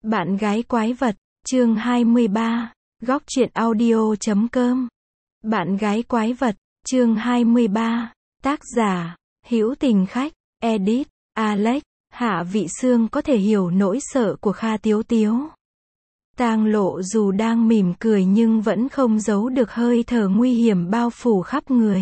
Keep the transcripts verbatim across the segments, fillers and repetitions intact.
Bạn gái quái vật, chương hai mươi ba, góc truyện audio chấm com. Bạn gái quái vật, chương hai mươi ba, tác giả, Hữu Tình Khách, edit, Alex. Hạ Vị Sương có thể hiểu nỗi sợ của Kha Tiếu Tiếu. Tang Lộ dù đang mỉm cười nhưng vẫn không giấu được hơi thở nguy hiểm bao phủ khắp người.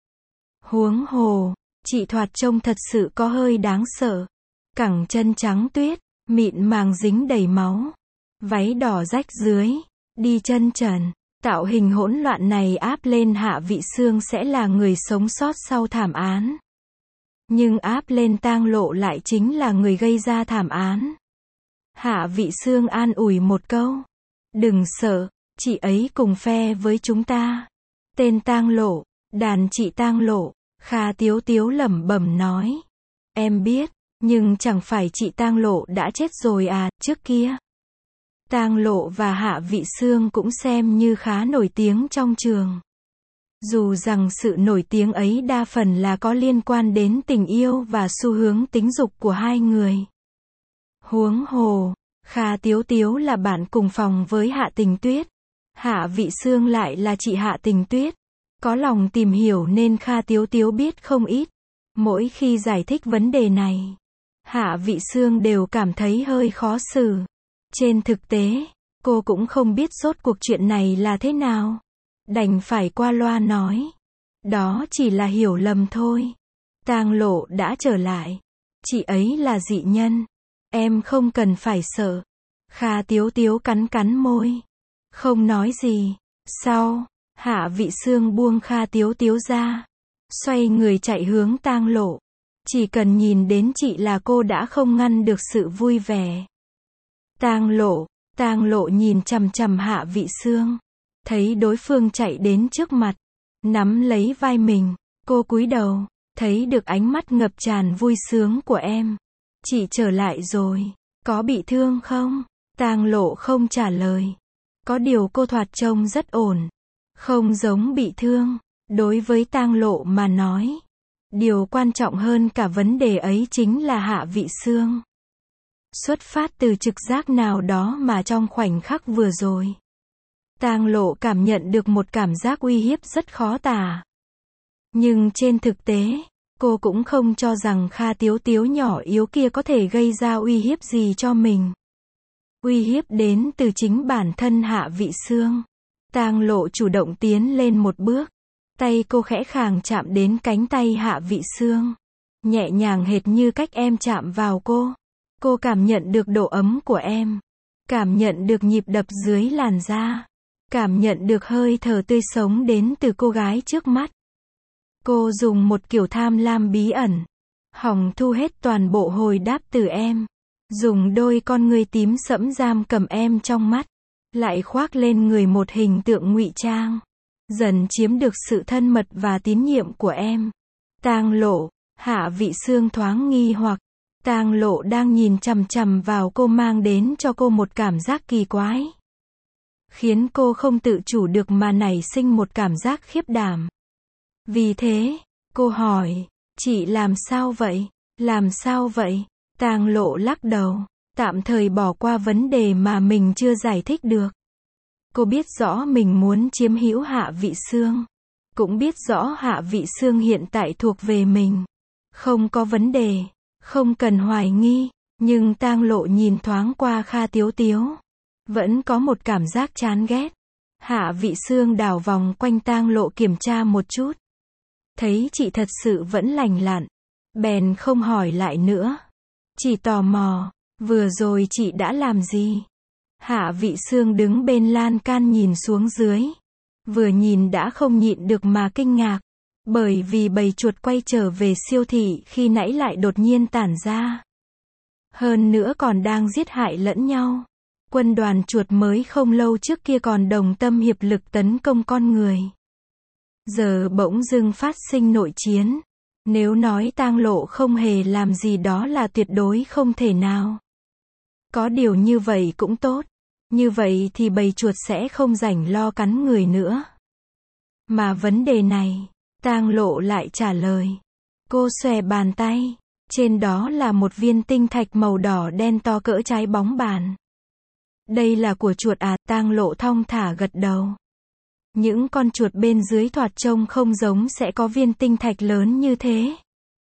Huống hồ, chị thoạt trông thật sự có hơi đáng sợ. Cẳng chân trắng tuyết, mịn màng dính đầy máu, váy đỏ rách dưới, đi chân trần. Tạo hình hỗn loạn này áp lên Hạ Vị Sương sẽ là người sống sót sau thảm án. Nhưng áp lên Tang Lộ lại chính là người gây ra thảm án. Hạ Vị Sương an ủi một câu. Đừng sợ, chị ấy cùng phe với chúng ta. Tên Tang Lộ, đàn chị Tang Lộ, Kha Tiếu Tiếu lẩm bẩm nói. Em biết, nhưng chẳng phải chị Tang Lộ đã chết rồi à, trước kia. Tang Lộ và Hạ Vị Sương cũng xem như khá nổi tiếng trong trường. Dù rằng sự nổi tiếng ấy đa phần là có liên quan đến tình yêu và xu hướng tính dục của hai người. Huống hồ, Kha Tiếu Tiếu là bạn cùng phòng với Hạ Tình Tuyết. Hạ Vị Sương lại là chị Hạ Tình Tuyết. Có lòng tìm hiểu nên Kha Tiếu Tiếu biết không ít. Mỗi khi giải thích vấn đề này, Hạ Vị Sương đều cảm thấy hơi khó xử. Trên thực tế, cô cũng không biết rốt cuộc chuyện này là thế nào. Đành phải qua loa nói. Đó chỉ là hiểu lầm thôi. Tang Lộ đã trở lại. Chị ấy là dị nhân. Em không cần phải sợ. Kha Tiếu Tiếu cắn cắn môi. Không nói gì. Sau, Hạ Vị Sương buông Kha Tiếu Tiếu ra. Xoay người chạy hướng Tang Lộ. Chỉ cần nhìn đến chị là cô đã không ngăn được sự vui vẻ. Tang Lộ, Tang Lộ nhìn chằm chằm Hạ Vị Sương. Thấy đối phương chạy đến trước mặt, nắm lấy vai mình, cô cúi đầu, thấy được ánh mắt ngập tràn vui sướng của em. Chị trở lại rồi, có bị thương không? Tang Lộ không trả lời. Có điều cô thoạt trông rất ổn, không giống bị thương. Đối với Tang Lộ mà nói, điều quan trọng hơn cả vấn đề ấy chính là Hạ Vị Sương. Xuất phát từ trực giác nào đó mà trong khoảnh khắc vừa rồi, Tang Lộ cảm nhận được một cảm giác uy hiếp rất khó tả. Nhưng trên thực tế, cô cũng không cho rằng Kha Tiếu Tiếu nhỏ yếu kia có thể gây ra uy hiếp gì cho mình. Uy hiếp đến từ chính bản thân Hạ Vị Sương. Tang Lộ chủ động tiến lên một bước. Tay cô khẽ khàng chạm đến cánh tay Hạ Vị Sương. Nhẹ nhàng hệt như cách em chạm vào cô. Cô cảm nhận được độ ấm của em. Cảm nhận được nhịp đập dưới làn da. Cảm nhận được hơi thở tươi sống đến từ cô gái trước mắt. Cô dùng một kiểu tham lam bí ẩn, hòng thu hết toàn bộ hồi đáp từ em. Dùng đôi con ngươi tím sẫm giam cầm em trong mắt. Lại khoác lên người một hình tượng ngụy trang. Dần chiếm được sự thân mật và tín nhiệm của em. Tang Lộ, Hạ Vị Sương thoáng nghi hoặc. Tang Lộ đang nhìn chằm chằm vào cô mang đến cho cô một cảm giác kỳ quái. Khiến cô không tự chủ được mà nảy sinh một cảm giác khiếp đảm. Vì thế, cô hỏi, chị làm sao vậy? Làm sao vậy? Tang Lộ lắc đầu, tạm thời bỏ qua vấn đề mà mình chưa giải thích được. Cô biết rõ mình muốn chiếm hữu Hạ Vị Sương. Cũng biết rõ Hạ Vị Sương hiện tại thuộc về mình. Không có vấn đề, không cần hoài nghi. Nhưng Tang Lộ nhìn thoáng qua Kha Tiếu Tiếu. Vẫn có một cảm giác chán ghét. Hạ Vị Sương đảo vòng quanh Tang Lộ kiểm tra một chút. Thấy chị thật sự vẫn lành lặn. Bèn không hỏi lại nữa. Chỉ tò mò, vừa rồi chị đã làm gì? Hạ Vị Sương đứng bên lan can nhìn xuống dưới. Vừa nhìn đã không nhịn được mà kinh ngạc. Bởi vì bầy chuột quay trở về siêu thị khi nãy lại đột nhiên tản ra. Hơn nữa còn đang giết hại lẫn nhau. Quân đoàn chuột mới không lâu trước kia còn đồng tâm hiệp lực tấn công con người. Giờ bỗng dưng phát sinh nội chiến. Nếu nói Tang Lộ không hề làm gì đó là tuyệt đối không thể nào. Có điều như vậy cũng tốt. Như vậy thì bầy chuột sẽ không rảnh lo cắn người nữa. Mà vấn đề này, Tang Lộ lại trả lời. Cô xòe bàn tay. Trên đó là một viên tinh thạch màu đỏ đen to cỡ trái bóng bàn. Đây là của chuột à, Tang Lộ thong thả gật đầu. Những con chuột bên dưới thoạt trông không giống sẽ có viên tinh thạch lớn như thế.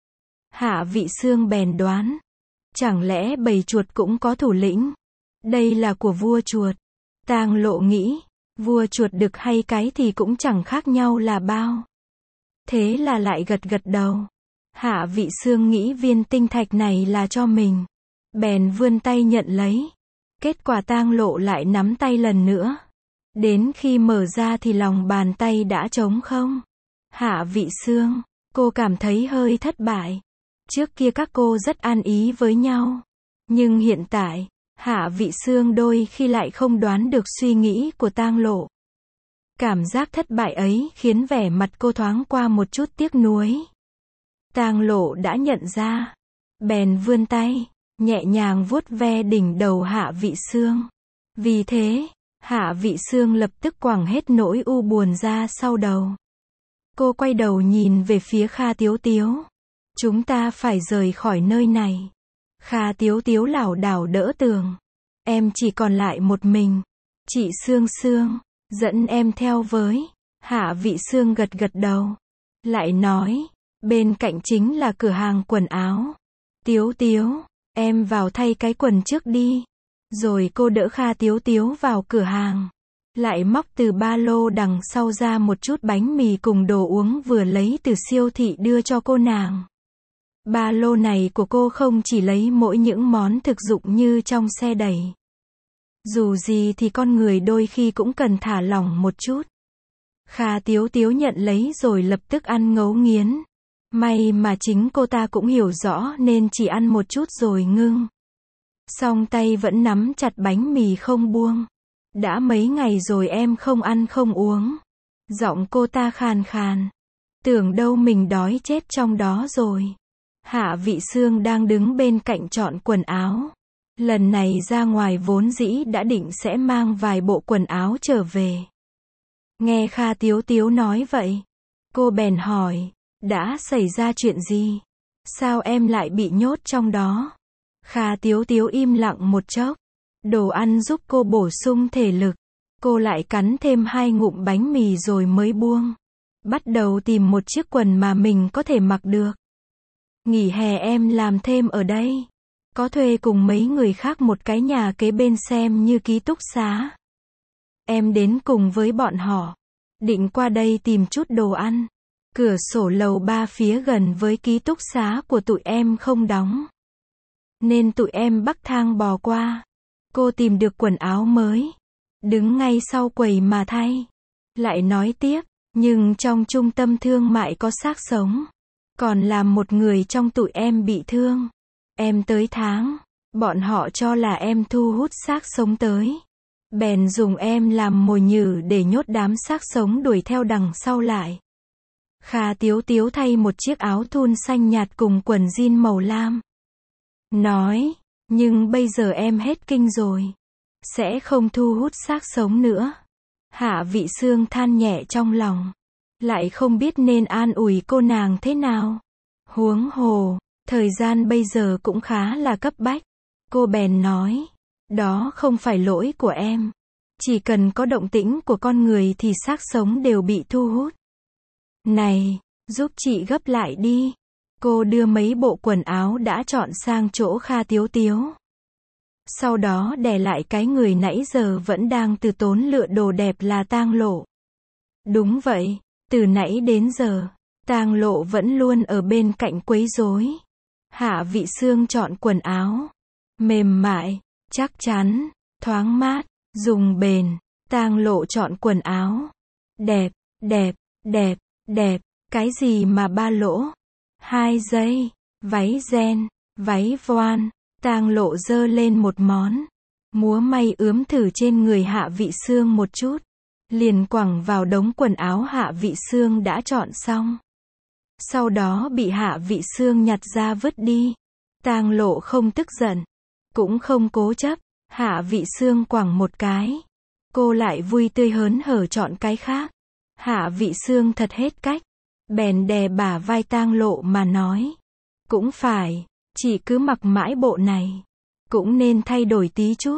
Hạ Vị Xương bèn đoán. Chẳng lẽ bầy chuột cũng có thủ lĩnh? Đây là của vua chuột. Tang Lộ nghĩ, vua chuột đực hay cái thì cũng chẳng khác nhau là bao. Thế là lại gật gật đầu. Hạ Vị Xương nghĩ viên tinh thạch này là cho mình. Bèn vươn tay nhận lấy. Kết quả Tang Lộ lại nắm tay lần nữa. Đến khi mở ra thì lòng bàn tay đã trống không. Hạ Vị Xương, cô cảm thấy hơi thất bại. Trước kia các cô rất ăn ý với nhau. Nhưng hiện tại, Hạ Vị Xương đôi khi lại không đoán được suy nghĩ của Tang Lộ. Cảm giác thất bại ấy khiến vẻ mặt cô thoáng qua một chút tiếc nuối. Tang Lộ đã nhận ra. Bèn vươn tay, nhẹ nhàng vuốt ve đỉnh đầu Hạ Vị Xương. Vì thế, Hạ Vị Xương lập tức quẳng hết nỗi u buồn ra sau đầu. Cô quay đầu nhìn về phía Kha Tiếu Tiếu. Chúng ta phải rời khỏi nơi này. Kha Tiếu Tiếu lảo đảo đỡ tường. Em chỉ còn lại một mình. Chị Xương Xương, dẫn em theo với. Hạ Vị Xương gật gật đầu. Lại nói, bên cạnh chính là cửa hàng quần áo. Tiếu Tiếu, em vào thay cái quần trước đi. Rồi cô đỡ Kha Tiếu Tiếu vào cửa hàng. Lại móc từ ba lô đằng sau ra một chút bánh mì cùng đồ uống vừa lấy từ siêu thị đưa cho cô nàng. Ba lô này của cô không chỉ lấy mỗi những món thực dụng như trong xe đẩy. Dù gì thì con người đôi khi cũng cần thả lỏng một chút. Kha Tiếu Tiếu nhận lấy rồi lập tức ăn ngấu nghiến. May mà chính cô ta cũng hiểu rõ nên chỉ ăn một chút rồi ngưng. Song tay vẫn nắm chặt bánh mì không buông. Đã mấy ngày rồi em không ăn không uống. Giọng cô ta khàn khàn. Tưởng đâu mình đói chết trong đó rồi. Hạ Vị Xương đang đứng bên cạnh chọn quần áo. Lần này ra ngoài vốn dĩ đã định sẽ mang vài bộ quần áo trở về. Nghe Kha Tiếu Tiếu nói vậy, cô bèn hỏi, đã xảy ra chuyện gì? Sao em lại bị nhốt trong đó? Kha Tiếu Tiếu im lặng một chốc. Đồ ăn giúp cô bổ sung thể lực. Cô lại cắn thêm hai ngụm bánh mì rồi mới buông. Bắt đầu tìm một chiếc quần mà mình có thể mặc được. Nghỉ hè em làm thêm ở đây. Có thuê cùng mấy người khác một cái nhà kế bên xem như ký túc xá. Em đến cùng với bọn họ. Định qua đây tìm chút đồ ăn. Cửa sổ lầu ba phía gần với ký túc xá của tụi em không đóng. Nên tụi em bắc thang bò qua. Cô tìm được quần áo mới. Đứng ngay sau quầy mà thay. Lại nói tiếp, nhưng trong trung tâm thương mại có xác sống. Còn làm một người trong tụi em bị thương. Em tới tháng. Bọn họ cho là em thu hút xác sống tới. Bèn dùng em làm mồi nhử để nhốt đám xác sống đuổi theo đằng sau lại. Kha Tiếu Tiếu thay một chiếc áo thun xanh nhạt cùng quần jean màu lam. Nói, nhưng bây giờ em hết kinh rồi. Sẽ không thu hút xác sống nữa. Hạ Vị Xương than nhẹ trong lòng. Lại không biết nên an ủi cô nàng thế nào. Huống hồ, thời gian bây giờ cũng khá là cấp bách. Cô bèn nói, đó không phải lỗi của em. Chỉ cần có động tĩnh của con người thì xác sống đều bị thu hút. Này, giúp chị gấp lại đi. Cô đưa mấy bộ quần áo đã chọn sang chỗ Kha Tiếu Tiếu. Sau đó đè lại cái người nãy giờ vẫn đang từ tốn lựa đồ đẹp là Tang Lộ. Đúng vậy, từ nãy đến giờ, Tang Lộ vẫn luôn ở bên cạnh quấy rối. Hạ Vị Xương chọn quần áo. Mềm mại, chắc chắn, thoáng mát, dùng bền. Tang Lộ chọn quần áo. Đẹp, đẹp, đẹp, đẹp, cái gì mà ba lỗ? Hai dây, váy ren, váy voan. Tang Lộ giơ lên một món. Múa may ướm thử trên người Hạ Vị Xương một chút. Liền quẳng vào đống quần áo Hạ Vị Xương đã chọn xong. Sau đó bị Hạ Vị Xương nhặt ra vứt đi. Tang Lộ không tức giận. Cũng không cố chấp. Hạ Vị Xương quẳng một cái. Cô lại vui tươi hớn hở chọn cái khác. Hạ Vị Xương thật hết cách. Bèn đè bả vai Tang Lộ mà nói. Cũng phải, chị cứ mặc mãi bộ này. Cũng nên thay đổi tí chút.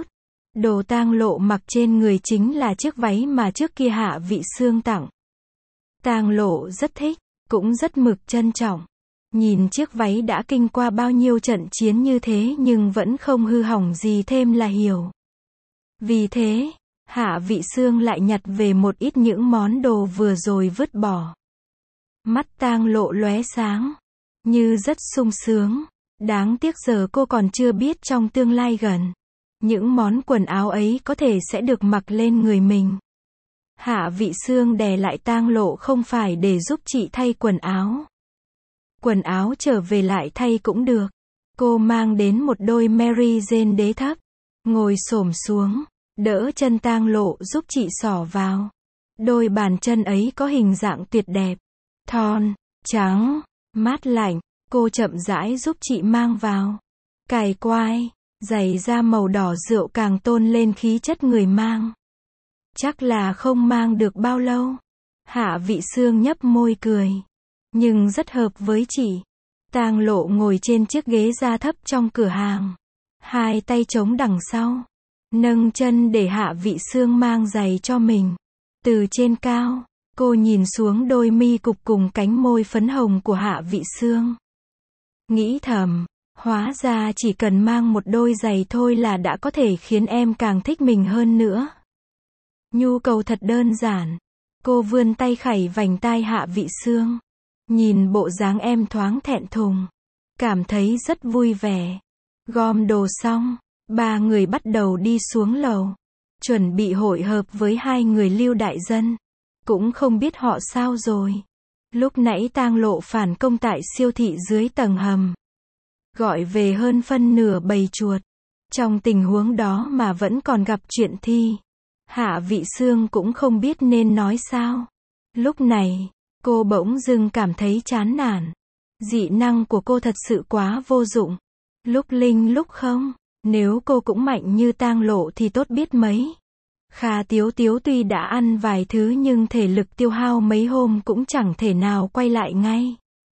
Đồ Tang Lộ mặc trên người chính là chiếc váy mà trước kia Hạ Vị Xương tặng. Tang Lộ rất thích, cũng rất mực trân trọng. Nhìn chiếc váy đã kinh qua bao nhiêu trận chiến như thế nhưng vẫn không hư hỏng gì thêm là hiểu. Vì thế, Hạ Vị Xương lại nhặt về một ít những món đồ vừa rồi vứt bỏ. Mắt Tang Lộ lóe sáng, như rất sung sướng. Đáng tiếc giờ cô còn chưa biết trong tương lai gần, những món quần áo ấy có thể sẽ được mặc lên người mình. Hạ Vị Xương đè lại Tang Lộ không phải để giúp chị thay quần áo. Quần áo trở về lại thay cũng được. Cô mang đến một đôi Mary Jane đế thấp, ngồi xổm xuống, đỡ chân Tang Lộ giúp chị xỏ vào. Đôi bàn chân ấy có hình dạng tuyệt đẹp, thon, trắng, mát lạnh. Cô chậm rãi giúp chị mang vào. Cài quai, giày da màu đỏ rượu càng tôn lên khí chất người mang. Chắc là không mang được bao lâu. Hạ Vị Xương nhấp môi cười. Nhưng rất hợp với chị. Tang Lộ ngồi trên chiếc ghế da thấp trong cửa hàng. Hai tay chống đằng sau. Nâng chân để Hạ Vị Xương mang giày cho mình. Từ trên cao, cô nhìn xuống đôi mi cụp cùng cánh môi phấn hồng của Hạ Vị Xương. Nghĩ thầm, hóa ra chỉ cần mang một đôi giày thôi là đã có thể khiến em càng thích mình hơn nữa. Nhu cầu thật đơn giản. Cô vươn tay khẩy vành tai Hạ Vị Xương. Nhìn bộ dáng em thoáng thẹn thùng. Cảm thấy rất vui vẻ. Gom đồ xong, ba người bắt đầu đi xuống lầu. Chuẩn bị hội hợp với hai người Lưu Đại Dân. Cũng không biết họ sao rồi. Lúc nãy Tang Lộ phản công tại siêu thị dưới tầng hầm. Gọi về hơn phân nửa bầy chuột. Trong tình huống đó mà vẫn còn gặp chuyện thi. Hạ Vị Xương cũng không biết nên nói sao. Lúc này, cô bỗng dưng cảm thấy chán nản. Dị năng của cô thật sự quá vô dụng. Lúc linh lúc không. Nếu cô cũng mạnh như Tang Lộ thì tốt biết mấy. Kha Tiếu Tiếu tuy đã ăn vài thứ nhưng thể lực tiêu hao mấy hôm cũng chẳng thể nào quay lại ngay.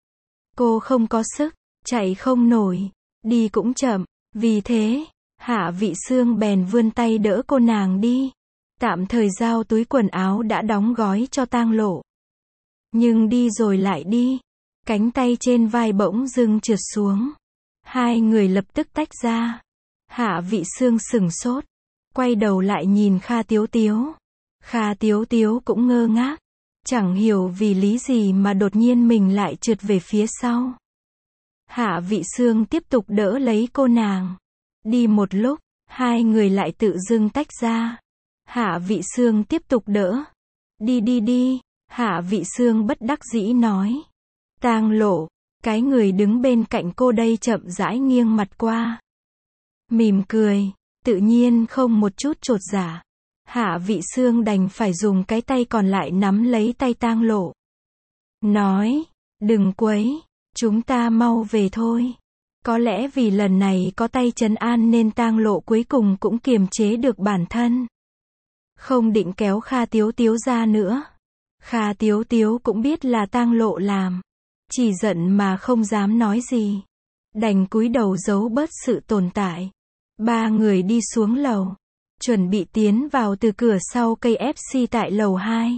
Cô không có sức, chạy không nổi, đi cũng chậm. Vì thế, Hạ Vị Xương bèn vươn tay đỡ cô nàng đi. Tạm thời giao túi quần áo đã đóng gói cho Tang Lộ. Nhưng đi rồi lại đi. Cánh tay trên vai bỗng dưng trượt xuống. Hai người lập tức tách ra. Hạ Vị Xương sửng sốt. Quay đầu lại nhìn Kha Tiếu Tiếu. Kha Tiếu Tiếu cũng ngơ ngác. Chẳng hiểu vì lý gì mà đột nhiên mình lại trượt về phía sau. Hạ Vị Xương tiếp tục đỡ lấy cô nàng. Đi một lúc, hai người lại tự dưng tách ra. Hạ Vị Xương tiếp tục đỡ. Đi đi đi, Hạ Vị Xương bất đắc dĩ nói. Tang Lộ, cái người đứng bên cạnh cô đây chậm rãi nghiêng mặt qua. Mỉm cười. Tự nhiên không một chút chột dạ. Hạ Vị Xương đành phải dùng cái tay còn lại nắm lấy tay Tang Lộ. Nói, đừng quấy, chúng ta mau về thôi. Có lẽ vì lần này có tay trấn an nên Tang Lộ cuối cùng cũng kiềm chế được bản thân. Không định kéo Kha Tiếu Tiếu ra nữa. Kha Tiếu Tiếu cũng biết là Tang Lộ làm. Chỉ giận mà không dám nói gì. Đành cúi đầu giấu bớt sự tồn tại. Ba người đi xuống lầu. Chuẩn bị tiến vào từ cửa sau cây ép xê tại lầu hai.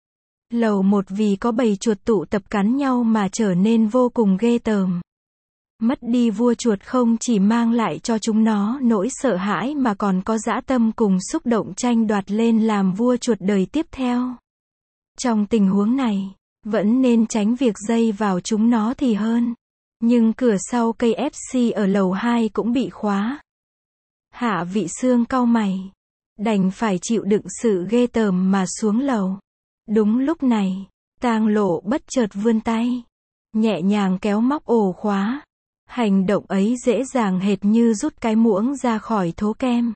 Lầu một vì có bầy chuột tụ tập cắn nhau mà trở nên vô cùng ghê tởm. Mất đi vua chuột không chỉ mang lại cho chúng nó nỗi sợ hãi mà còn có dã tâm cùng xúc động tranh đoạt lên làm vua chuột đời tiếp theo. Trong tình huống này, vẫn nên tránh việc dây vào chúng nó thì hơn. Nhưng cửa sau cây ép xê ở lầu hai cũng bị khóa. Hạ Vị Xương cau mày. Đành phải chịu đựng sự ghê tởm mà xuống lầu. Đúng lúc này, Tang Lộ bất chợt vươn tay. Nhẹ nhàng kéo móc ổ khóa. Hành động ấy dễ dàng hệt như rút cái muỗng ra khỏi thố kem.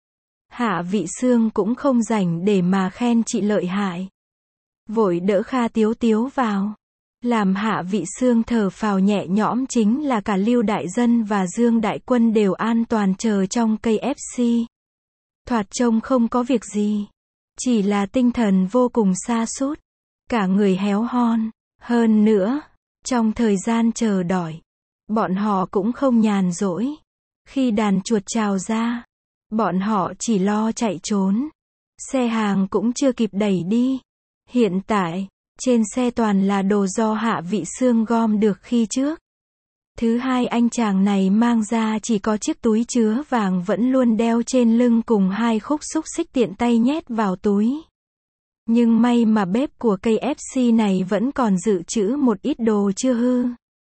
Hạ Vị Xương cũng không rảnh để mà khen chị lợi hại. Vội đỡ Kha Tiếu Tiếu vào. Làm Hạ Vị Xương thở phào nhẹ nhõm chính là cả Lưu Đại Dân và Dương Đại Quân đều an toàn chờ trong cây ép xê. Thoạt trông không có việc gì. Chỉ là tinh thần vô cùng sa sút. Cả người héo hon. Hơn nữa, trong thời gian chờ đợi, bọn họ cũng không nhàn rỗi. Khi đàn chuột trào ra, Bọn họ chỉ lo chạy trốn. Xe hàng cũng chưa kịp đẩy đi. Hiện tại, trên xe toàn là đồ do Hạ Vị Xương gom được khi trước. Thứ hai, anh chàng này mang ra chỉ có chiếc túi chứa vàng vẫn luôn đeo trên lưng cùng hai khúc xúc xích tiện tay nhét vào túi. Nhưng may mà bếp của ca ép xê này vẫn còn dự trữ một ít đồ chưa hư.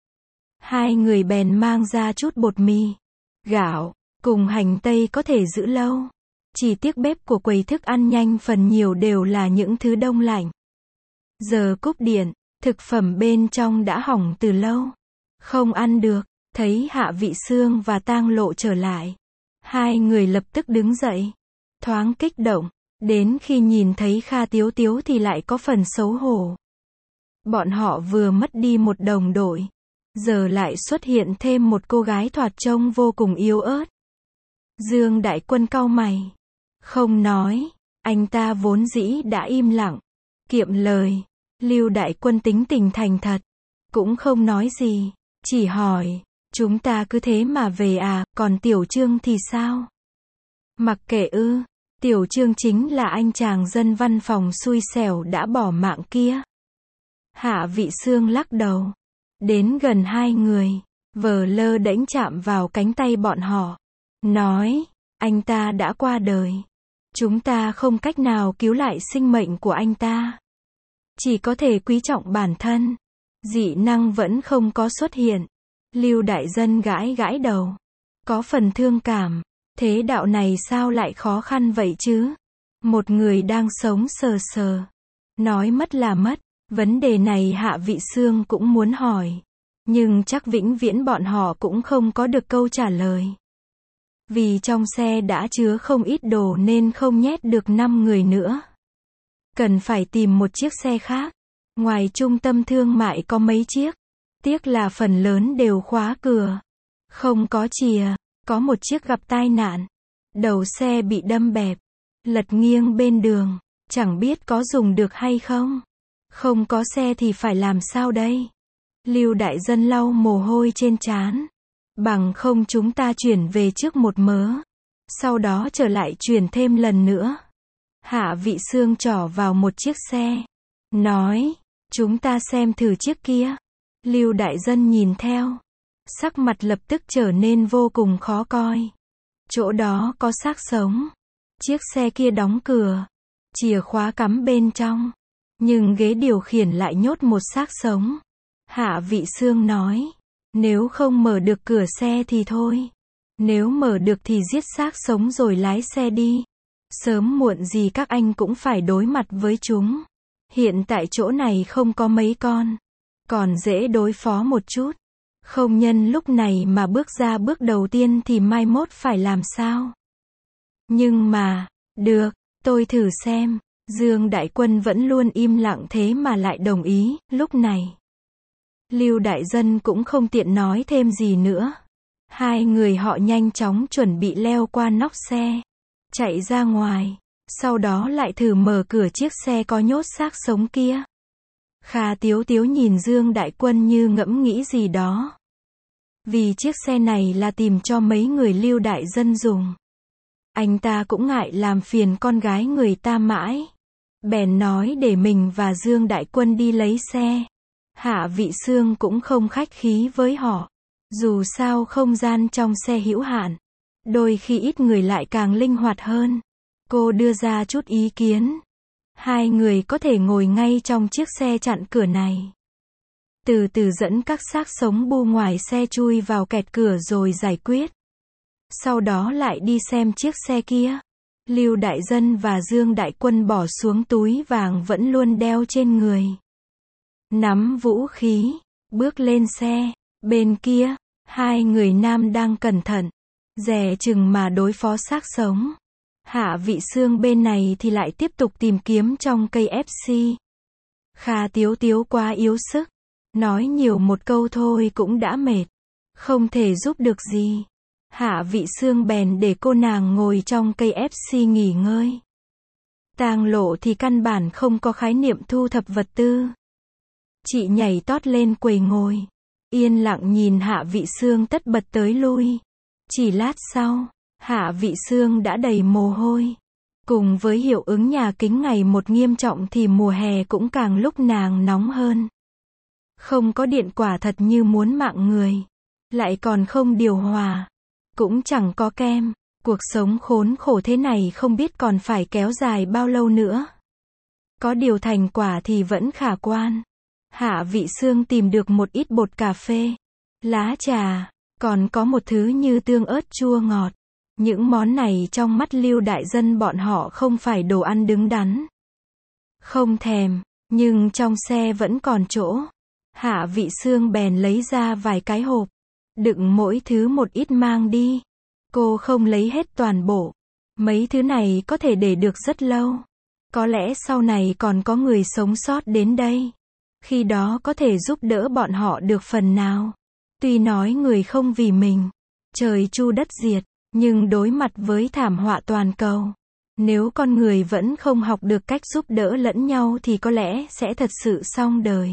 Hai người bèn mang ra chút bột mì, gạo, cùng hành tây có thể giữ lâu. Chỉ tiếc bếp của quầy thức ăn nhanh phần nhiều đều là những thứ đông lạnh. Giờ cúp điện, thực phẩm bên trong đã hỏng từ lâu. Không ăn được, thấy Hạ Vị Xương và Tang Lộ trở lại. Hai người lập tức đứng dậy. Thoáng kích động, đến khi nhìn thấy Kha Tiếu Tiếu thì lại có phần xấu hổ. Bọn họ vừa mất đi một đồng đội. Giờ lại xuất hiện thêm một cô gái thoạt trông vô cùng yếu ớt. Dương Đại Quân cau mày. Không nói, anh ta vốn dĩ đã im lặng. Kiệm lời, Lưu Đại Quân tính tình thành thật. Cũng không nói gì, chỉ hỏi, chúng ta cứ thế mà về à, còn Tiểu Trương thì sao? Mặc kệ ư, Tiểu Trương chính là anh chàng dân văn phòng xui xẻo đã bỏ mạng kia. Hạ Vị Xương lắc đầu. Đến gần hai người, vờ lơ đễnh chạm vào cánh tay bọn họ. Nói, anh ta đã qua đời. Chúng ta không cách nào cứu lại sinh mệnh của anh ta. Chỉ có thể quý trọng bản thân. Dị năng vẫn không có xuất hiện. Lưu Đại Dân gãi gãi đầu. Có phần thương cảm. Thế đạo này sao lại khó khăn vậy chứ? Một người đang sống sờ sờ. Nói mất là mất. Vấn đề này Hạ Vị Xương cũng muốn hỏi. Nhưng chắc vĩnh viễn bọn họ cũng không có được câu trả lời. Vì trong xe đã chứa không ít đồ nên không nhét được năm người nữa. Cần phải tìm một chiếc xe khác. Ngoài trung tâm thương mại có mấy chiếc. Tiếc là phần lớn đều khóa cửa. Không có chìa. Có một chiếc gặp tai nạn. Đầu xe bị đâm bẹp. Lật nghiêng bên đường. Chẳng biết có dùng được hay không. Không có xe thì phải làm sao đây? Lưu Đại Dân lau mồ hôi trên trán. Bằng không chúng ta chuyển về trước một mớ. Sau đó trở lại chuyển thêm lần nữa. Hạ Vị Xương trỏ vào một chiếc xe. Nói, chúng ta xem thử chiếc kia. Lưu Đại Dân nhìn theo. Sắc mặt lập tức trở nên vô cùng khó coi. Chỗ đó có xác sống. Chiếc xe kia đóng cửa. Chìa khóa cắm bên trong. Nhưng ghế điều khiển lại nhốt một xác sống. Hạ Vị Xương nói. Nếu không mở được cửa xe thì thôi. Nếu mở được thì giết xác sống rồi lái xe đi. Sớm muộn gì các anh cũng phải đối mặt với chúng. Hiện tại chỗ này không có mấy con. Còn dễ đối phó một chút. Không nhân lúc này mà bước ra bước đầu tiên thì mai mốt phải làm sao? Nhưng mà, được, tôi thử xem. Dương Đại Quân vẫn luôn im lặng thế mà lại đồng ý, lúc này. Lưu Đại Dân cũng không tiện nói thêm gì nữa. Hai người họ nhanh chóng chuẩn bị leo qua nóc xe. Chạy ra ngoài. Sau đó lại thử mở cửa chiếc xe có nhốt xác sống kia. Kha Tiếu Tiếu nhìn Dương Đại Quân như ngẫm nghĩ gì đó. Vì chiếc xe này là tìm cho mấy người Lưu Đại Dân dùng. Anh ta cũng ngại làm phiền con gái người ta mãi. Bèn nói để mình và Dương Đại Quân đi lấy xe. Hạ Vị Xương cũng không khách khí với họ. Dù sao không gian trong xe hữu hạn. Đôi khi ít người lại càng linh hoạt hơn. Cô đưa ra chút ý kiến. Hai người có thể ngồi ngay trong chiếc xe chặn cửa này. Từ từ dẫn các xác sống bu ngoài xe chui vào kẹt cửa rồi giải quyết. Sau đó lại đi xem chiếc xe kia. Lưu Đại Dân và Dương Đại Quân bỏ xuống túi vàng vẫn luôn đeo trên người. Nắm vũ khí, bước lên xe. Bên kia, hai người nam đang cẩn thận, dè chừng mà đối phó xác sống. Hạ Vị Xương bên này thì lại tiếp tục tìm kiếm trong ca ép xê. Kha Tiếu Tiếu quá yếu sức. Nói nhiều một câu thôi cũng đã mệt. Không thể giúp được gì. Hạ Vị Xương bèn để cô nàng ngồi trong ca ép xê nghỉ ngơi. Tang Lộ thì căn bản không có khái niệm thu thập vật tư. Chị nhảy tót lên quầy ngồi. Yên lặng nhìn Hạ Vị Xương tất bật tới lui. Chỉ lát sau, Hạ Vị Sương đã đầy mồ hôi. Cùng với hiệu ứng nhà kính ngày một nghiêm trọng thì mùa hè cũng càng lúc nàng nóng hơn. Không có điện quả thật như muốn mạng người. Lại còn không điều hòa. Cũng chẳng có kem. Cuộc sống khốn khổ thế này không biết còn phải kéo dài bao lâu nữa. Có điều thành quả thì vẫn khả quan. Hạ Vị Sương tìm được một ít bột cà phê, lá trà, còn có một thứ như tương ớt chua ngọt. Những món này trong mắt Lưu đại dân bọn họ không phải đồ ăn đứng đắn. Không thèm, nhưng trong xe vẫn còn chỗ. Hạ Vị Sương bèn lấy ra vài cái hộp, đựng mỗi thứ một ít mang đi. Cô không lấy hết toàn bộ. Mấy thứ này có thể để được rất lâu. Có lẽ sau này còn có người sống sót đến đây. Khi đó có thể giúp đỡ bọn họ được phần nào. Tuy nói người không vì mình, trời chu đất diệt, nhưng đối mặt với thảm họa toàn cầu, nếu con người vẫn không học được cách giúp đỡ lẫn nhau thì có lẽ sẽ thật sự xong đời.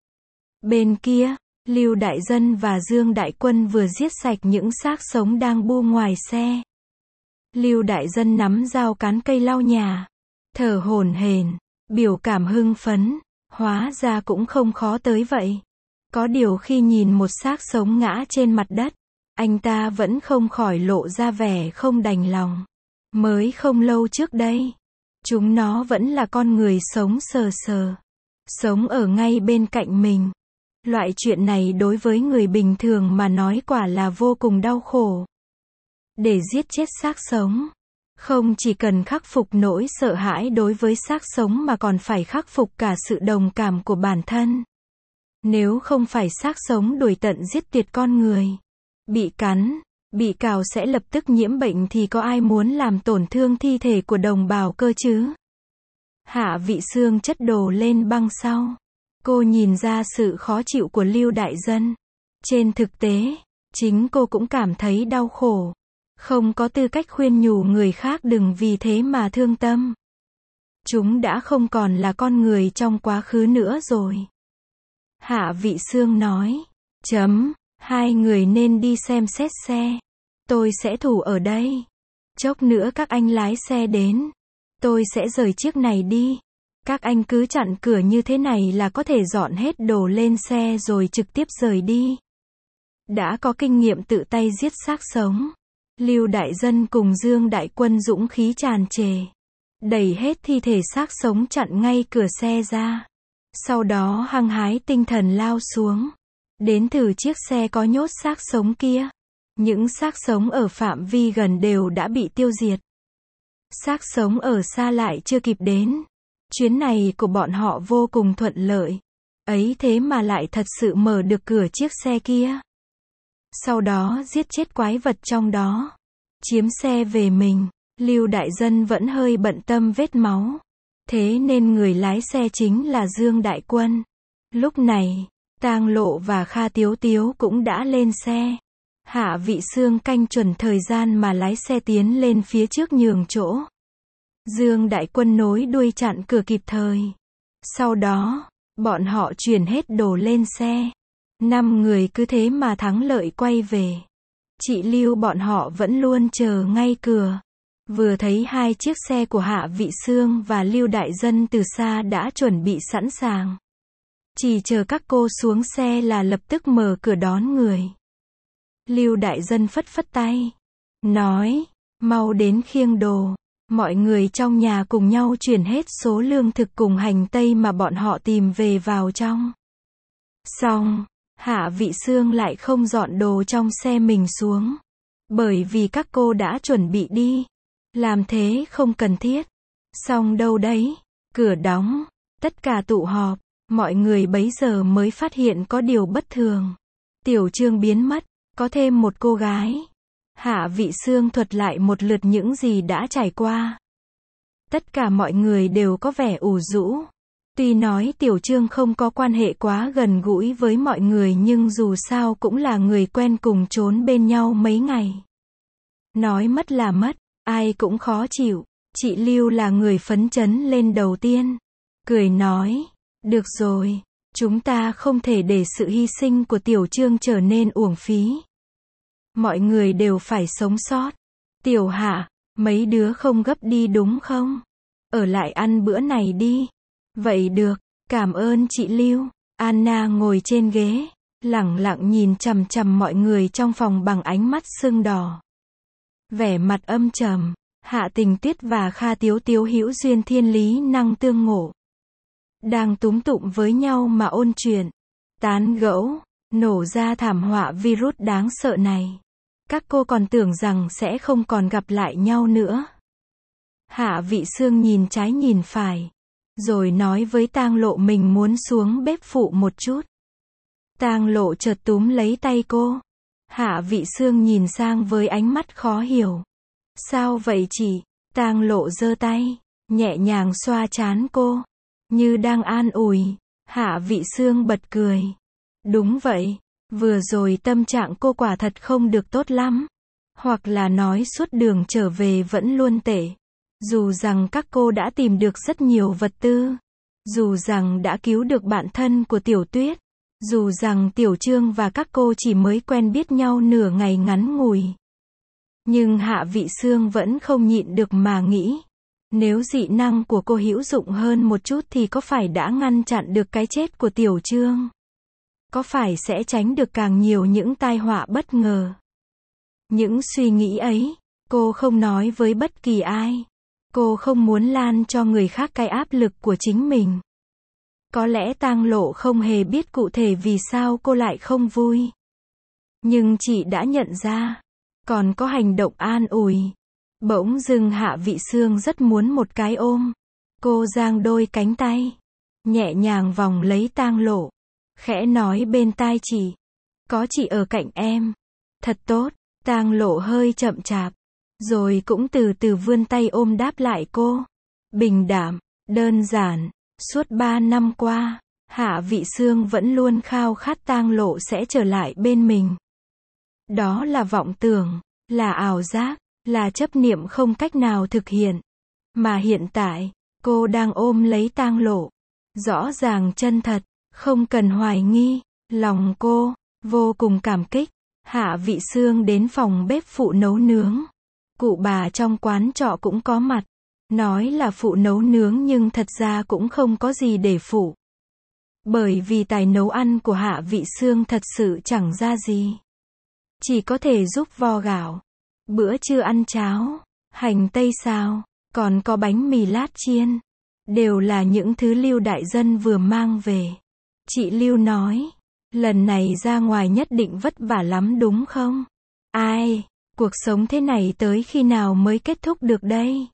Bên kia, Lưu đại dân và Dương đại quân vừa giết sạch những xác sống đang bu ngoài xe. Lưu đại dân nắm dao cán cây lau nhà, thở hổn hển, biểu cảm hưng phấn, hóa ra cũng không khó tới vậy. Có điều khi nhìn một xác sống ngã trên mặt đất, anh ta vẫn không khỏi lộ ra vẻ không đành lòng. Mới không lâu trước đây, chúng nó vẫn là con người sống sờ sờ, sống ở ngay bên cạnh mình. Loại chuyện này đối với người bình thường mà nói quả là vô cùng đau khổ. Để giết chết xác sống, không chỉ cần khắc phục nỗi sợ hãi đối với xác sống mà còn phải khắc phục cả sự đồng cảm của bản thân. Nếu không phải xác sống đuổi tận giết tuyệt con người, bị cắn, bị cào sẽ lập tức nhiễm bệnh thì có ai muốn làm tổn thương thi thể của đồng bào cơ chứ? Hạ Vị Sương chất đồ lên băng sau. Cô nhìn ra sự khó chịu của Lưu đại dân. Trên thực tế, chính cô cũng cảm thấy đau khổ. Không có tư cách khuyên nhủ người khác đừng vì thế mà thương tâm. Chúng đã không còn là con người trong quá khứ nữa rồi. Hạ Vị Sương nói. Chấm, hai người nên đi xem xét xe. Tôi sẽ thủ ở đây. Chốc nữa các anh lái xe đến. Tôi sẽ rời chiếc này đi. Các anh cứ chặn cửa như thế này là có thể dọn hết đồ lên xe rồi trực tiếp rời đi. Đã có kinh nghiệm tự tay giết xác sống. Lưu đại dân cùng Dương đại quân dũng khí tràn trề. Đẩy hết thi thể xác sống chặn ngay cửa xe ra. Sau đó hăng hái tinh thần lao xuống. Đến thử chiếc xe có nhốt xác sống kia. Những xác sống ở phạm vi gần đều đã bị tiêu diệt. Xác sống ở xa lại chưa kịp đến. Chuyến này của bọn họ vô cùng thuận lợi. Ấy thế mà lại thật sự mở được cửa chiếc xe kia. Sau đó giết chết quái vật trong đó. Chiếm xe về mình. Lưu đại dân vẫn hơi bận tâm vết máu. Thế nên người lái xe chính là Dương đại quân. Lúc này, Tang Lộ và Kha Tiếu Tiếu cũng đã lên xe. Hạ Vị Sương canh chuẩn thời gian mà lái xe tiến lên phía trước nhường chỗ. Dương đại quân nối đuôi chặn cửa kịp thời. Sau đó, bọn họ chuyển hết đồ lên xe. Năm người cứ thế mà thắng lợi quay về. Chị Lưu bọn họ vẫn luôn chờ ngay cửa. Vừa thấy hai chiếc xe của Hạ Vị Sương và Lưu đại dân từ xa đã chuẩn bị sẵn sàng. Chỉ chờ các cô xuống xe là lập tức mở cửa đón người. Lưu đại dân phất phất tay. Nói, mau đến khiêng đồ. Mọi người trong nhà cùng nhau chuyển hết số lương thực cùng hành tây mà bọn họ tìm về vào trong. Xong, Hạ Vị Sương lại không dọn đồ trong xe mình xuống. Bởi vì các cô đã chuẩn bị đi. Làm thế không cần thiết. Xong đâu đấy, cửa đóng, tất cả tụ họp, mọi người bấy giờ mới phát hiện có điều bất thường. Tiểu Trương biến mất, có thêm một cô gái. Hạ Vị Sương thuật lại một lượt những gì đã trải qua. Tất cả mọi người đều có vẻ ủ rũ. Tuy nói Tiểu Trương không có quan hệ quá gần gũi với mọi người nhưng dù sao cũng là người quen cùng trốn bên nhau mấy ngày. Nói mất là mất, ai cũng khó chịu. Chị Lưu là người phấn chấn lên đầu tiên. Cười nói, được rồi, chúng ta không thể để sự hy sinh của Tiểu Trương trở nên uổng phí. Mọi người đều phải sống sót. Tiểu Hạ, mấy đứa không gấp đi đúng không? Ở lại ăn bữa này đi. Vậy được, cảm ơn chị Lưu. Anna ngồi trên ghế, lẳng lặng nhìn chằm chằm mọi người trong phòng bằng ánh mắt sưng đỏ. Vẻ mặt âm trầm, Hạ Tình Tuyết và Kha Tiếu Tiếu hữu duyên thiên lý năng tương ngộ. Đang túm tụm với nhau mà ôn chuyện, tán gẫu, nổ ra thảm họa virus đáng sợ này. Các cô còn tưởng rằng sẽ không còn gặp lại nhau nữa. Hạ Vị Sương nhìn trái nhìn phải, rồi nói với Tang Lộ mình muốn xuống bếp phụ một chút. Tang Lộ chợt túm lấy tay cô. Hạ Vị Sương nhìn sang với ánh mắt khó hiểu. Sao vậy chị? Tang Lộ giơ tay, nhẹ nhàng xoa trán cô, như đang an ủi. Hạ Vị Sương bật cười. Đúng vậy, vừa rồi tâm trạng cô quả thật không được tốt lắm. Hoặc là nói suốt đường trở về vẫn luôn tệ. Dù rằng các cô đã tìm được rất nhiều vật tư. Dù rằng đã cứu được bạn thân của Tiểu Tuyết. Dù rằng Tiểu Trương và các cô chỉ mới quen biết nhau nửa ngày ngắn ngủi. Nhưng Hạ Vị Sương vẫn không nhịn được mà nghĩ. Nếu dị năng của cô hữu dụng hơn một chút thì có phải đã ngăn chặn được cái chết của Tiểu Trương? Có phải sẽ tránh được càng nhiều những tai họa bất ngờ? Những suy nghĩ ấy, cô không nói với bất kỳ ai. Cô không muốn lan cho người khác cái áp lực của chính mình. Có lẽ Tang Lộ không hề biết cụ thể vì sao cô lại không vui. Nhưng chị đã nhận ra. Còn có hành động an ủi. Bỗng dưng Hạ Vị Sương rất muốn một cái ôm. Cô giang đôi cánh tay, nhẹ nhàng vòng lấy Tang Lộ, khẽ nói bên tai chị. Có chị ở cạnh em. Thật tốt. Tang Lộ hơi chậm chạp, rồi cũng từ từ vươn tay ôm đáp lại cô. Bình đảm, đơn giản. Suốt ba năm qua, Hạ Vị Sương vẫn luôn khao khát Tang Lộ sẽ trở lại bên mình. Đó là vọng tưởng, là ảo giác, là chấp niệm không cách nào thực hiện. Mà hiện tại, cô đang ôm lấy Tang Lộ. Rõ ràng chân thật, không cần hoài nghi. Lòng cô vô cùng cảm kích. Hạ Vị Sương đến phòng bếp phụ nấu nướng. Cụ bà trong quán trọ cũng có mặt. Nói là phụ nấu nướng nhưng thật ra cũng không có gì để phụ. Bởi vì tài nấu ăn của Hạ Vị Sương thật sự chẳng ra gì. Chỉ có thể giúp vo gạo. Bữa trưa ăn cháo, hành tây xào, còn có bánh mì lát chiên. Đều là những thứ Lưu đại dân vừa mang về. Chị Lưu nói, lần này ra ngoài nhất định vất vả lắm đúng không? Ai, cuộc sống thế này tới khi nào mới kết thúc được đây?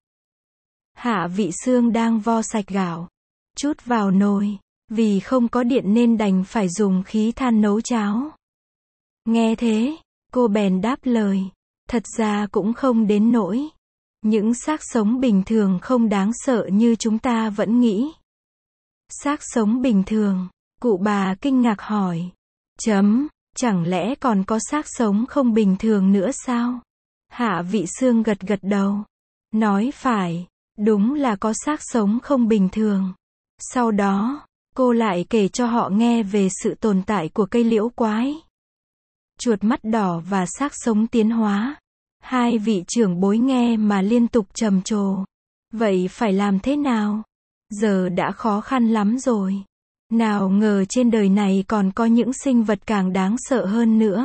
Hạ Vị Sương đang vo sạch gạo, chút vào nồi, vì không có điện nên đành phải dùng khí than nấu cháo. Nghe thế, cô bèn đáp lời, thật ra cũng không đến nỗi. Những xác sống bình thường không đáng sợ như chúng ta vẫn nghĩ. Xác sống bình thường, cụ bà kinh ngạc hỏi. Chấm, chẳng lẽ còn có xác sống không bình thường nữa sao? Hạ Vị Sương gật gật đầu, nói phải. Đúng là có xác sống không bình thường. Sau đó, cô lại kể cho họ nghe về sự tồn tại của cây liễu quái, chuột mắt đỏ và xác sống tiến hóa. Hai vị trưởng bối nghe mà liên tục trầm trồ. Vậy phải làm thế nào? Giờ đã khó khăn lắm rồi. Nào ngờ trên đời này còn có những sinh vật càng đáng sợ hơn nữa.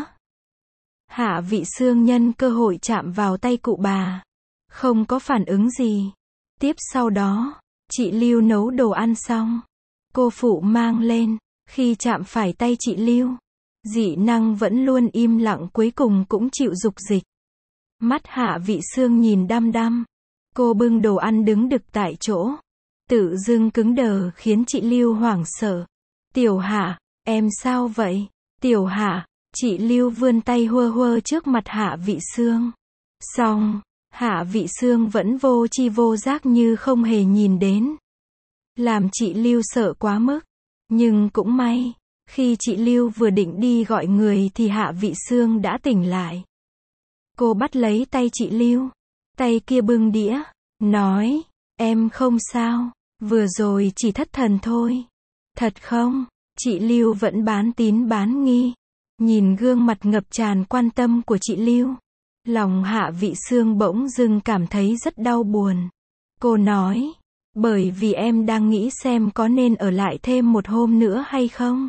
Hạ Vị Sương nhân cơ hội chạm vào tay cụ bà. Không có phản ứng gì. Tiếp sau đó, chị Lưu nấu đồ ăn xong. Cô phụ mang lên. Khi chạm phải tay chị Lưu, dị năng vẫn luôn im lặng cuối cùng cũng chịu dục dịch. Mắt Hạ Vị Sương nhìn đăm đăm. Cô bưng đồ ăn đứng đực tại chỗ. Tự dưng cứng đờ khiến chị Lưu hoảng sợ. Tiểu Hạ, em sao vậy? Tiểu Hạ, chị Lưu vươn tay hơ hơ trước mặt Hạ Vị Sương. Xong, Hạ Vị Sương vẫn vô tri vô giác như không hề nhìn đến. Làm chị Lưu sợ quá mức. Nhưng cũng may, khi chị Lưu vừa định đi gọi người thì Hạ Vị Sương đã tỉnh lại. Cô bắt lấy tay chị Lưu. Tay kia bưng đĩa. Nói, em không sao. Vừa rồi chỉ thất thần thôi. Thật không? Chị Lưu vẫn bán tín bán nghi. Nhìn gương mặt ngập tràn quan tâm của chị Lưu, Lòng Hạ Vị Sương bỗng dưng cảm thấy rất đau buồn. Cô nói, bởi vì em đang nghĩ xem có nên ở lại thêm một hôm nữa hay không.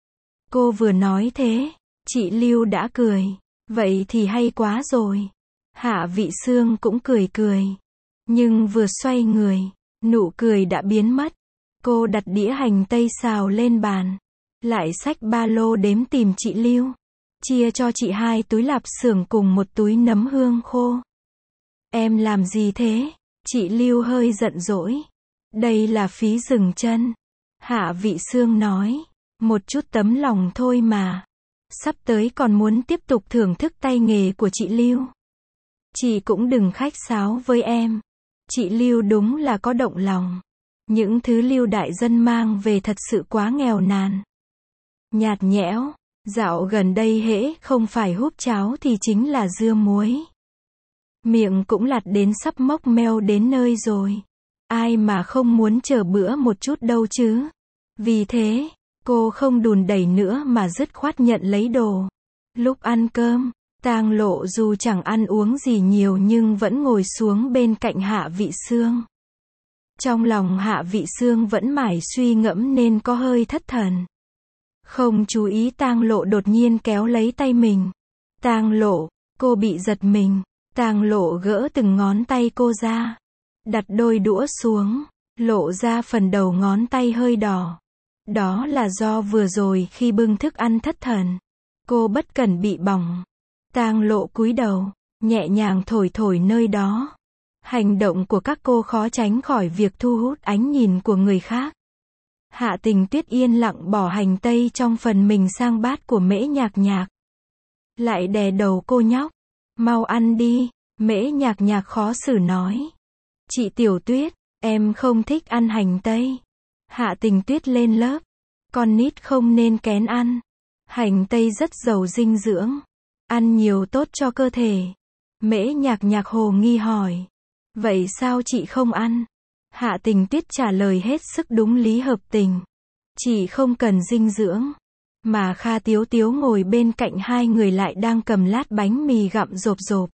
Cô vừa nói thế, chị Lưu đã cười. Vậy thì hay quá rồi. Hạ Vị Sương cũng cười cười. Nhưng vừa xoay người, nụ cười đã biến mất. Cô đặt đĩa hành tây xào lên bàn. Lại xách ba lô đếm tìm chị Lưu. Chia cho chị hai túi lạp xưởng cùng một túi nấm hương khô. Em làm gì thế? Chị Lưu hơi giận dỗi. Đây là phí dừng chân. Hạ Vị Sương nói. Một chút tấm lòng thôi mà. Sắp tới còn muốn tiếp tục thưởng thức tay nghề của chị Lưu. Chị cũng đừng khách sáo với em. Chị Lưu đúng là có động lòng. Những thứ Lưu đại dân mang về thật sự quá nghèo nàn. Nhạt nhẽo. Dạo gần đây hễ không phải húp cháo thì chính là dưa muối. Miệng cũng lạt đến sắp mốc meo đến nơi rồi. Ai mà không muốn chờ bữa một chút đâu chứ. Vì thế, cô không đùn đẩy nữa mà dứt khoát nhận lấy đồ. Lúc ăn cơm, Tang Lộ dù chẳng ăn uống gì nhiều nhưng vẫn ngồi xuống bên cạnh Hạ Vị Sương. Trong lòng Hạ Vị Sương vẫn mải suy ngẫm nên có hơi thất thần. Không chú ý Tang Lộ đột nhiên kéo lấy tay mình. Tang Lộ, cô bị giật mình. Tang Lộ gỡ từng ngón tay cô ra. Đặt đôi đũa xuống, lộ ra phần đầu ngón tay hơi đỏ. Đó là do vừa rồi khi bưng thức ăn thất thần. Cô bất cẩn bị bỏng. Tang Lộ cúi đầu, nhẹ nhàng thổi thổi nơi đó. Hành động của các cô khó tránh khỏi việc thu hút ánh nhìn của người khác. Hạ Tình Tuyết yên lặng bỏ hành tây trong phần mình sang bát của Mễ Nhạc Nhạc. Lại đè đầu cô nhóc. Mau ăn đi, Mễ Nhạc Nhạc khó xử nói. Chị Tiểu Tuyết, em không thích ăn hành tây. Hạ Tình Tuyết lên lớp. Con nít không nên kén ăn. Hành tây rất giàu dinh dưỡng. Ăn nhiều tốt cho cơ thể. Mễ Nhạc Nhạc hồ nghi hỏi. Vậy sao chị không ăn? Hạ Tình Tuyết trả lời hết sức đúng lý hợp tình. Chị không cần dinh dưỡng. Mà Kha Tiếu Tiếu ngồi bên cạnh hai người lại đang cầm lát bánh mì gặm rộp rộp.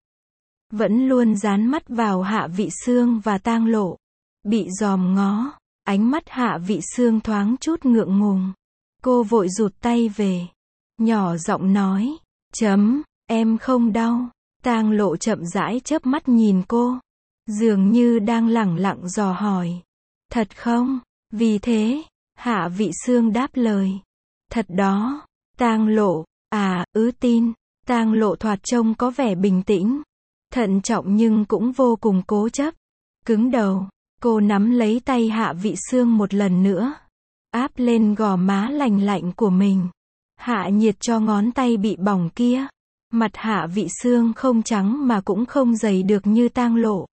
Vẫn luôn dán mắt vào Hạ Vị Sương và Tang Lộ. Bị dòm ngó. Ánh mắt Hạ Vị Sương thoáng chút ngượng ngùng. Cô vội rụt tay về. Nhỏ giọng nói. Chấm, em không đau. Tang Lộ chậm rãi chớp mắt nhìn cô. Dường như đang lẳng lặng dò hỏi. Thật không? Vì thế, Hạ Vị Sương đáp lời. Thật đó. Tang Lộ, à, ứ tin. Tang Lộ thoạt trông có vẻ bình tĩnh. Thận trọng nhưng cũng vô cùng cố chấp. Cứng đầu, cô nắm lấy tay Hạ Vị Sương một lần nữa. Áp lên gò má lành lạnh của mình. Hạ nhiệt cho ngón tay bị bỏng kia. Mặt Hạ Vị Sương không trắng mà cũng không dày được như Tang Lộ.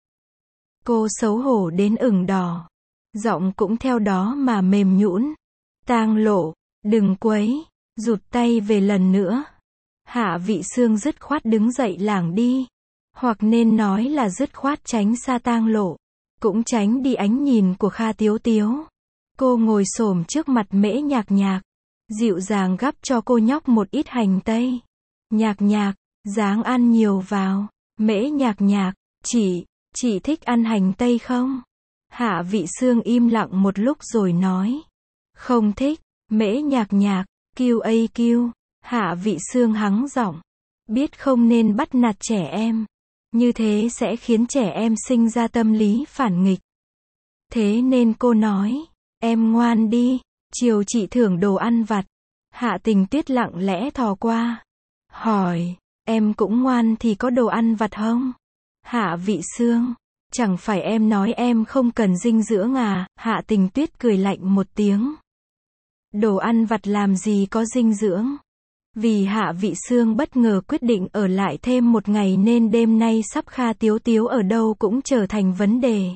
Cô xấu hổ đến ửng đỏ. Giọng cũng theo đó mà mềm nhũn. Tang Lộ, đừng quấy. Rụt tay về lần nữa. Hạ Vị Sương dứt khoát đứng dậy lảng đi. Hoặc nên nói là dứt khoát tránh xa Tang Lộ. Cũng tránh đi ánh nhìn của Kha Tiếu Tiếu. Cô ngồi xổm trước mặt Mễ Nhạc Nhạc. Dịu dàng gắp cho cô nhóc một ít hành tây. Nhạc Nhạc, ráng ăn nhiều vào. Mễ Nhạc Nhạc, chị, chị thích ăn hành tây không? Hạ Vị Sương im lặng một lúc rồi nói. Không thích. Mễ Nhạc Nhạc, kiu a kiu. Hạ Vị Sương hắng giọng. Biết không nên bắt nạt trẻ em. Như thế sẽ khiến trẻ em sinh ra tâm lý phản nghịch. Thế nên cô nói. Em ngoan đi. Chiều chị thưởng đồ ăn vặt. Hạ Tình Tuyết lặng lẽ thò qua. Hỏi. Em cũng ngoan thì có đồ ăn vặt không? Hạ Vị Sương. Chẳng phải em nói em không cần dinh dưỡng à? Hạ Tình Tuyết cười lạnh một tiếng. Đồ ăn vặt làm gì có dinh dưỡng? Vì Hạ Vị Sương bất ngờ quyết định ở lại thêm một ngày nên đêm nay sắp Kha Tiếu Tiếu ở đâu cũng trở thành vấn đề.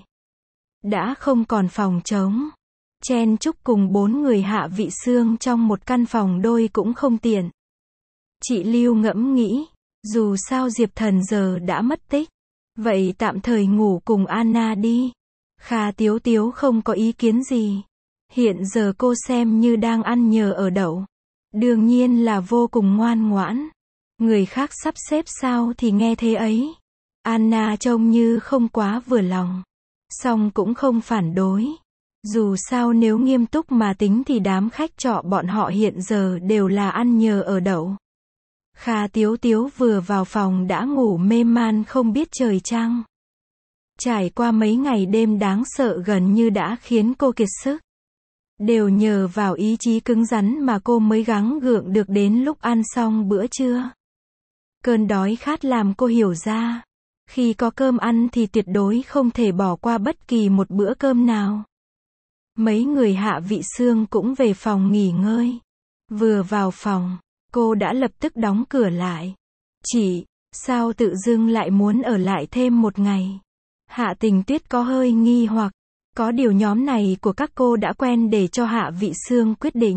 Đã không còn phòng trống. Chen chúc cùng bốn người Hạ Vị Sương trong một căn phòng đôi cũng không tiện. Chị Lưu ngẫm nghĩ. Dù sao Diệp Thần giờ đã mất tích. Vậy tạm thời ngủ cùng Anna đi. Kha Tiếu Tiếu không có ý kiến gì. Hiện giờ cô xem như đang ăn nhờ ở đậu. Đương nhiên là vô cùng ngoan ngoãn. Người khác sắp xếp sao thì nghe thế ấy. Anna trông như không quá vừa lòng. Song cũng không phản đối. Dù sao nếu nghiêm túc mà tính thì đám khách trọ bọn họ hiện giờ đều là ăn nhờ ở đậu. Kha Tiếu Tiếu vừa vào phòng đã ngủ mê man không biết trời trăng. Trải qua mấy ngày đêm đáng sợ gần như đã khiến cô kiệt sức. Đều nhờ vào ý chí cứng rắn mà cô mới gắng gượng được đến lúc ăn xong bữa trưa. Cơn đói khát làm cô hiểu ra, khi có cơm ăn thì tuyệt đối không thể bỏ qua bất kỳ một bữa cơm nào. Mấy người Hạ Vị Xương cũng về phòng nghỉ ngơi. Vừa vào phòng, cô đã lập tức đóng cửa lại. Chị, sao tự dưng lại muốn ở lại thêm một ngày? Hạ Tình Tuyết có hơi nghi hoặc. Có điều nhóm này của các cô đã quen để cho Hạ Vị Xương quyết định.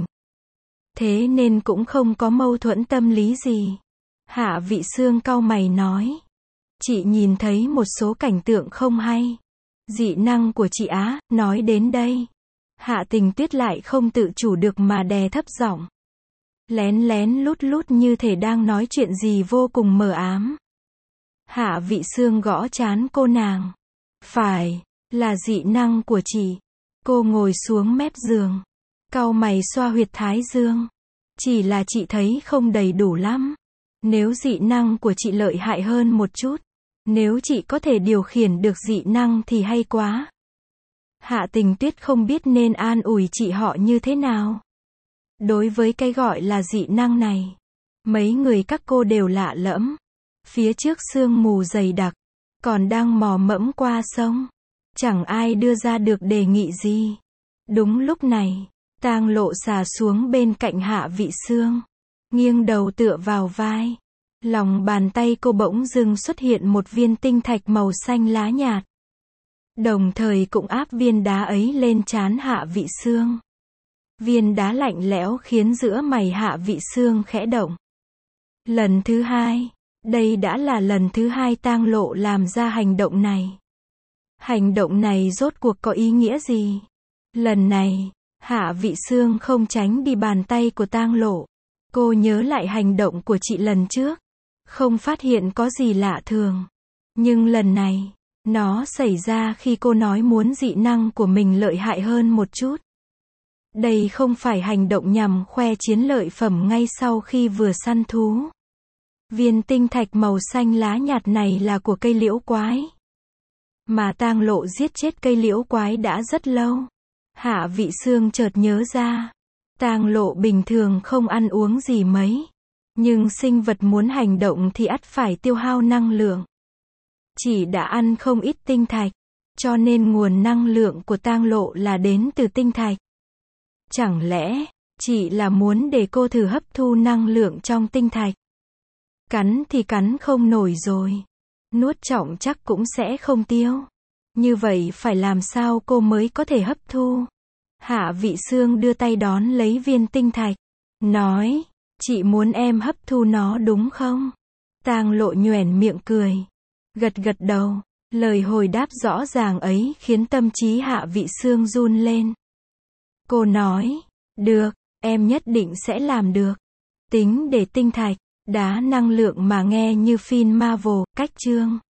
Thế nên cũng không có mâu thuẫn tâm lý gì. Hạ Vị Xương cau mày nói. Chị nhìn thấy một số cảnh tượng không hay. Dị năng của chị á, nói đến đây. Hạ Tình Tuyết lại không tự chủ được mà đè thấp giọng. Lén lén lút lút như thể đang nói chuyện gì vô cùng mờ ám. Hạ Vị Xương gõ trán cô nàng. Phải, là dị năng của chị. Cô ngồi xuống mép giường. Cau mày xoa huyệt thái dương. Chỉ là chị thấy không đầy đủ lắm. Nếu dị năng của chị lợi hại hơn một chút. Nếu chị có thể điều khiển được dị năng thì hay quá. Hạ Tình Tuyết không biết nên an ủi chị họ như thế nào. Đối với cái gọi là dị năng này, mấy người các cô đều lạ lẫm. Phía trước sương mù dày đặc, còn đang mò mẫm qua sông. Chẳng ai đưa ra được đề nghị gì. Đúng lúc này, Tang Lộ xà xuống bên cạnh Hạ Vị Xương, nghiêng đầu tựa vào vai. Lòng bàn tay cô bỗng dưng xuất hiện một viên tinh thạch màu xanh lá nhạt. Đồng thời cũng áp viên đá ấy lên trán Hạ Vị Xương. Viên đá lạnh lẽo khiến giữa mày Hạ Vị Xương khẽ động. Lần thứ hai, đây đã là lần thứ hai Tang Lộ làm ra hành động này. Hành động này rốt cuộc có ý nghĩa gì? Lần này, Hạ Vị Xương không tránh đi bàn tay của Tang Lộ. Cô nhớ lại hành động của chị lần trước, không phát hiện có gì lạ thường. Nhưng lần này, nó xảy ra khi cô nói muốn dị năng của mình lợi hại hơn một chút. Đây không phải hành động nhằm khoe chiến lợi phẩm ngay sau khi vừa săn thú. Viên tinh thạch màu xanh lá nhạt này là của cây liễu quái. Mà Tang Lộ giết chết cây liễu quái đã rất lâu. Hạ Vị Xương chợt nhớ ra. Tang Lộ bình thường không ăn uống gì mấy. Nhưng sinh vật muốn hành động thì ắt phải tiêu hao năng lượng. Chị đã ăn không ít tinh thạch. Cho nên nguồn năng lượng của Tang Lộ là đến từ tinh thạch. Chẳng lẽ, chị là muốn để cô thử hấp thu năng lượng trong tinh thạch? Cắn thì cắn không nổi rồi. Nuốt trọng chắc cũng sẽ không tiêu. Như vậy phải làm sao cô mới có thể hấp thu? Hạ Vị Xương đưa tay đón lấy viên tinh thạch. Nói, chị muốn em hấp thu nó đúng không? Tang Lộ nhoẻn miệng cười. Gật gật đầu. Lời hồi đáp rõ ràng ấy khiến tâm trí Hạ Vị Xương run lên. Cô nói, được, em nhất định sẽ làm được. Tính để tinh thạch, đá năng lượng mà nghe như phim Marvel, cách chương.